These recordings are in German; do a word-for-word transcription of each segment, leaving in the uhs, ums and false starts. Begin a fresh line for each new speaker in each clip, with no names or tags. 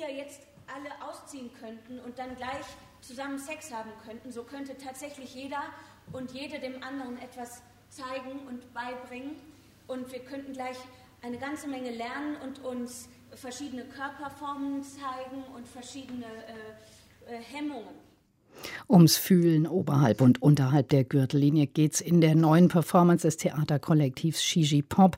jetzt alle ausziehen könnten und dann gleich zusammen Sex haben könnten, so könnte tatsächlich jeder und jede dem anderen etwas zeigen und beibringen und wir könnten gleich eine ganze Menge lernen und uns verschiedene Körperformen zeigen und verschiedene äh, äh, Hemmungen.
Ums Fühlen oberhalb und unterhalb der Gürtellinie geht's in der neuen Performance des Theaterkollektivs Gigi Pop.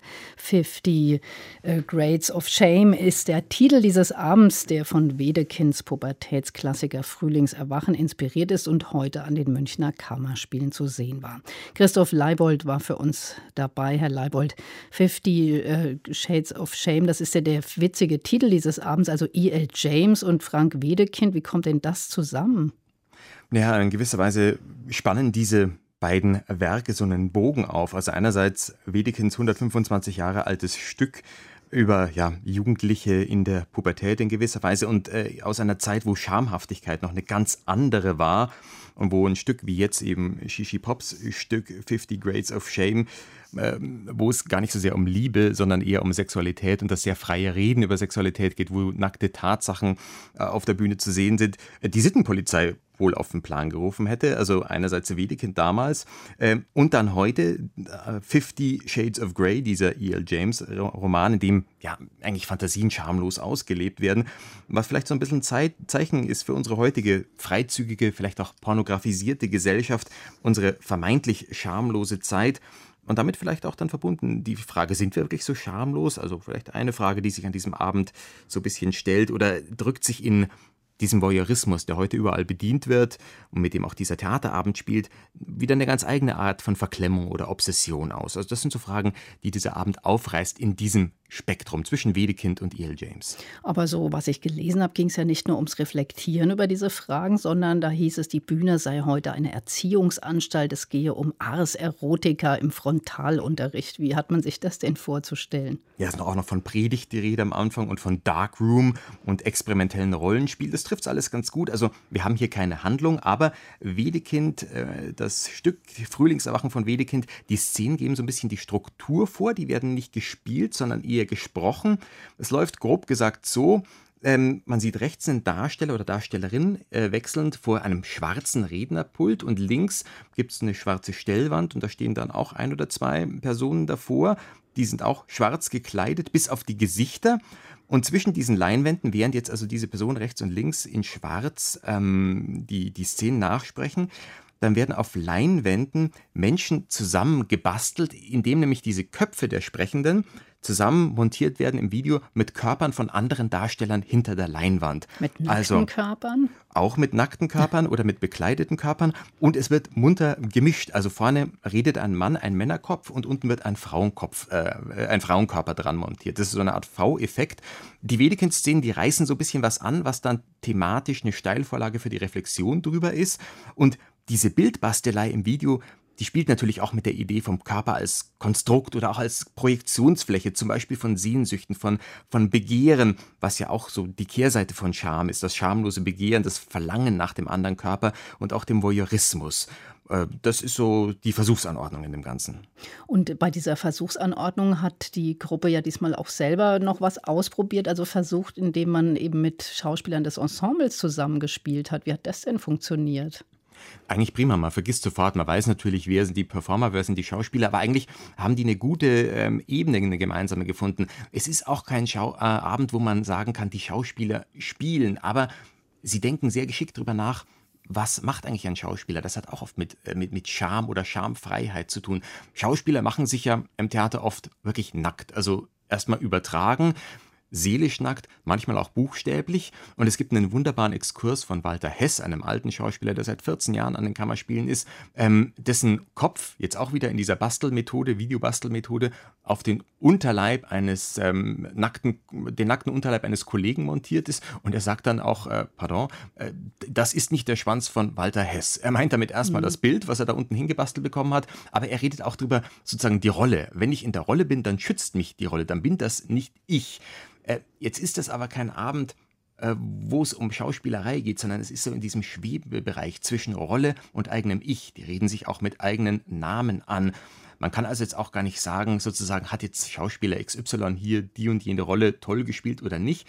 fifty äh, Grades of Shame ist der Titel dieses Abends, der von Wedekinds Pubertätsklassiker Frühlingserwachen inspiriert ist und heute an den Münchner Kammerspielen zu sehen war. Christoph Leibold war für uns dabei. Herr Leibold, fifty äh, Shades of Shame, das ist ja der witzige Titel dieses Abends, also E L. James und Frank Wedekind. Wie kommt denn das zusammen?
Ja, in gewisser Weise spannen diese beiden Werke so einen Bogen auf. Also einerseits Wedekinds hundertfünfundzwanzig Jahre altes Stück über ja, Jugendliche in der Pubertät in gewisser Weise und äh, aus einer Zeit, wo Schamhaftigkeit noch eine ganz andere war und wo ein Stück wie jetzt eben Gigi Pops Stück fifty Grades of Shame, äh, wo es gar nicht so sehr um Liebe, sondern eher um Sexualität und das sehr freie Reden über Sexualität geht, wo nackte Tatsachen äh, auf der Bühne zu sehen sind, äh, die Sittenpolizei wohl auf den Plan gerufen hätte. Also einerseits Wedekind damals äh, und dann heute äh, fifty Shades of Grey, dieser E L. James Roman, in dem ja eigentlich Fantasien schamlos ausgelebt werden, was vielleicht so ein bisschen Zeit, Zeichen ist für unsere heutige freizügige, vielleicht auch pornografisierte Gesellschaft, unsere vermeintlich schamlose Zeit. Und damit vielleicht auch dann verbunden die Frage, sind wir wirklich so schamlos? Also vielleicht eine Frage, die sich an diesem Abend so ein bisschen stellt oder drückt sich in diesem Voyeurismus, der heute überall bedient wird und mit dem auch dieser Theaterabend spielt, wieder eine ganz eigene Art von Verklemmung oder Obsession aus. Also das sind so Fragen, die dieser Abend aufreißt in diesem Spektrum zwischen Wedekind und E L. James.
Aber so, was ich gelesen habe, ging es ja nicht nur ums Reflektieren über diese Fragen, sondern da hieß es, die Bühne sei heute eine Erziehungsanstalt. Es gehe um Ars Erotica im Frontalunterricht. Wie hat man sich das denn vorzustellen?
Ja, es ist auch noch von Predigt die Rede am Anfang und von Darkroom und experimentellen Rollenspiel. Das trifft alles ganz gut. Also wir haben hier keine Handlung, aber Wedekind, äh, das Stück Frühlingserwachen von Wedekind, die Szenen geben so ein bisschen die Struktur vor. Die werden nicht gespielt, sondern eher gesprochen. Es läuft grob gesagt so, ähm, man sieht rechts einen Darsteller oder Darstellerin äh, wechselnd vor einem schwarzen Rednerpult und links gibt es eine schwarze Stellwand und da stehen dann auch ein oder zwei Personen davor. Die sind auch schwarz gekleidet bis auf die Gesichter. Und zwischen diesen Leinwänden, während jetzt also diese Person rechts und links in schwarz ähm, die, die Szenen nachsprechen, dann werden auf Leinwänden Menschen zusammengebastelt, indem nämlich diese Köpfe der Sprechenden zusammen montiert werden im Video mit Körpern von anderen Darstellern hinter der Leinwand.
Mit nackten
also,
Körpern?
Auch mit nackten Körpern oder mit bekleideten Körpern. Und es wird munter gemischt. Also vorne redet ein Mann, ein Männerkopf und unten wird ein Frauenkopf, äh, ein Frauenkörper dran montiert. Das ist so eine Art V-Effekt. Die Wedekind-Szenen, die reißen so ein bisschen was an, was dann thematisch eine Steilvorlage für die Reflexion drüber ist. Und diese Bildbastelei im Video, die spielt natürlich auch mit der Idee vom Körper als Konstrukt oder auch als Projektionsfläche, zum Beispiel von Sehnsüchten, von, von Begehren, was ja auch so die Kehrseite von Scham ist, das schamlose Begehren, das Verlangen nach dem anderen Körper und auch dem Voyeurismus. Das ist so die Versuchsanordnung in dem Ganzen.
Und bei dieser Versuchsanordnung hat die Gruppe ja diesmal auch selber noch was ausprobiert, also versucht, indem man eben mit Schauspielern des Ensembles zusammengespielt hat. Wie hat das denn funktioniert?
Eigentlich prima, man vergisst sofort, man weiß natürlich, wer sind die Performer, wer sind die Schauspieler, aber eigentlich haben die eine gute ähm, Ebene, eine gemeinsame gefunden. Es ist auch kein Schau- äh, Abend, wo man sagen kann, die Schauspieler spielen, aber sie denken sehr geschickt drüber nach, was macht eigentlich ein Schauspieler? Das hat auch oft mit, äh, mit, mit Charme oder Charmfreiheit zu tun. Schauspieler machen sich ja im Theater oft wirklich nackt, also erstmal übertragen, seelisch nackt, manchmal auch buchstäblich. Und es gibt einen wunderbaren Exkurs von Walter Hess, einem alten Schauspieler, der seit vierzehn Jahren an den Kammerspielen ist, ähm, dessen Kopf jetzt auch wieder in dieser Bastelmethode, Videobastelmethode, auf den Unterleib eines ähm, nackten, den nackten Unterleib eines Kollegen montiert ist. Und er sagt dann auch, äh, pardon, äh, das ist nicht der Schwanz von Walter Hess. Er meint damit erstmal mhm. das Bild, was er da unten hingebastelt bekommen hat, aber er redet auch drüber, sozusagen die Rolle. Wenn ich in der Rolle bin, dann schützt mich die Rolle, dann bin das nicht ich. Äh, jetzt ist das aber kein Abend, äh, wo es um Schauspielerei geht, sondern es ist so in diesem Schwebebereich zwischen Rolle und eigenem Ich. Die reden sich auch mit eigenen Namen an. Man kann also jetzt auch gar nicht sagen, sozusagen, hat jetzt Schauspieler X Y hier die und jene Rolle toll gespielt oder nicht.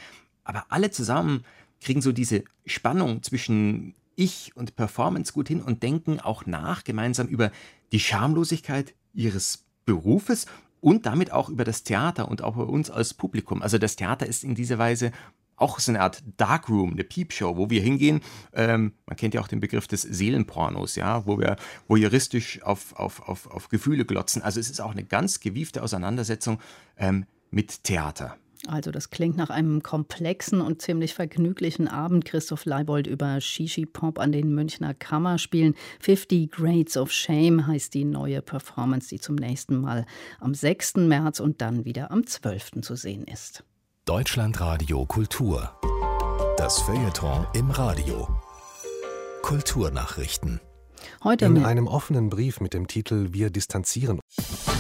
aber alle zusammen kriegen so diese Spannung zwischen Ich und Performance gut hin und denken auch nach gemeinsam über die Schamlosigkeit ihres Berufes und damit auch über das Theater und auch über uns als Publikum. Also das Theater ist in dieser Weise auch so eine Art Darkroom, eine Peepshow, wo wir hingehen. Ähm, man kennt ja auch den Begriff des Seelenpornos, ja, wo wir voyeuristisch auf, auf, auf, auf Gefühle glotzen. Also es ist auch eine ganz gewiefte Auseinandersetzung ähm, mit Theater.
Also das klingt nach einem komplexen und ziemlich vergnüglichen Abend. Christoph Leibold über Shishi Pop an den Münchner Kammerspielen. fifty Grades of Shame heißt die neue Performance, die zum nächsten Mal am sechsten März und dann wieder am zwölften zu sehen ist.
Deutschlandradio Kultur. Das Feuilleton im Radio. Kulturnachrichten.
Heute
in einem offenen Brief mit dem Titel Wir distanzieren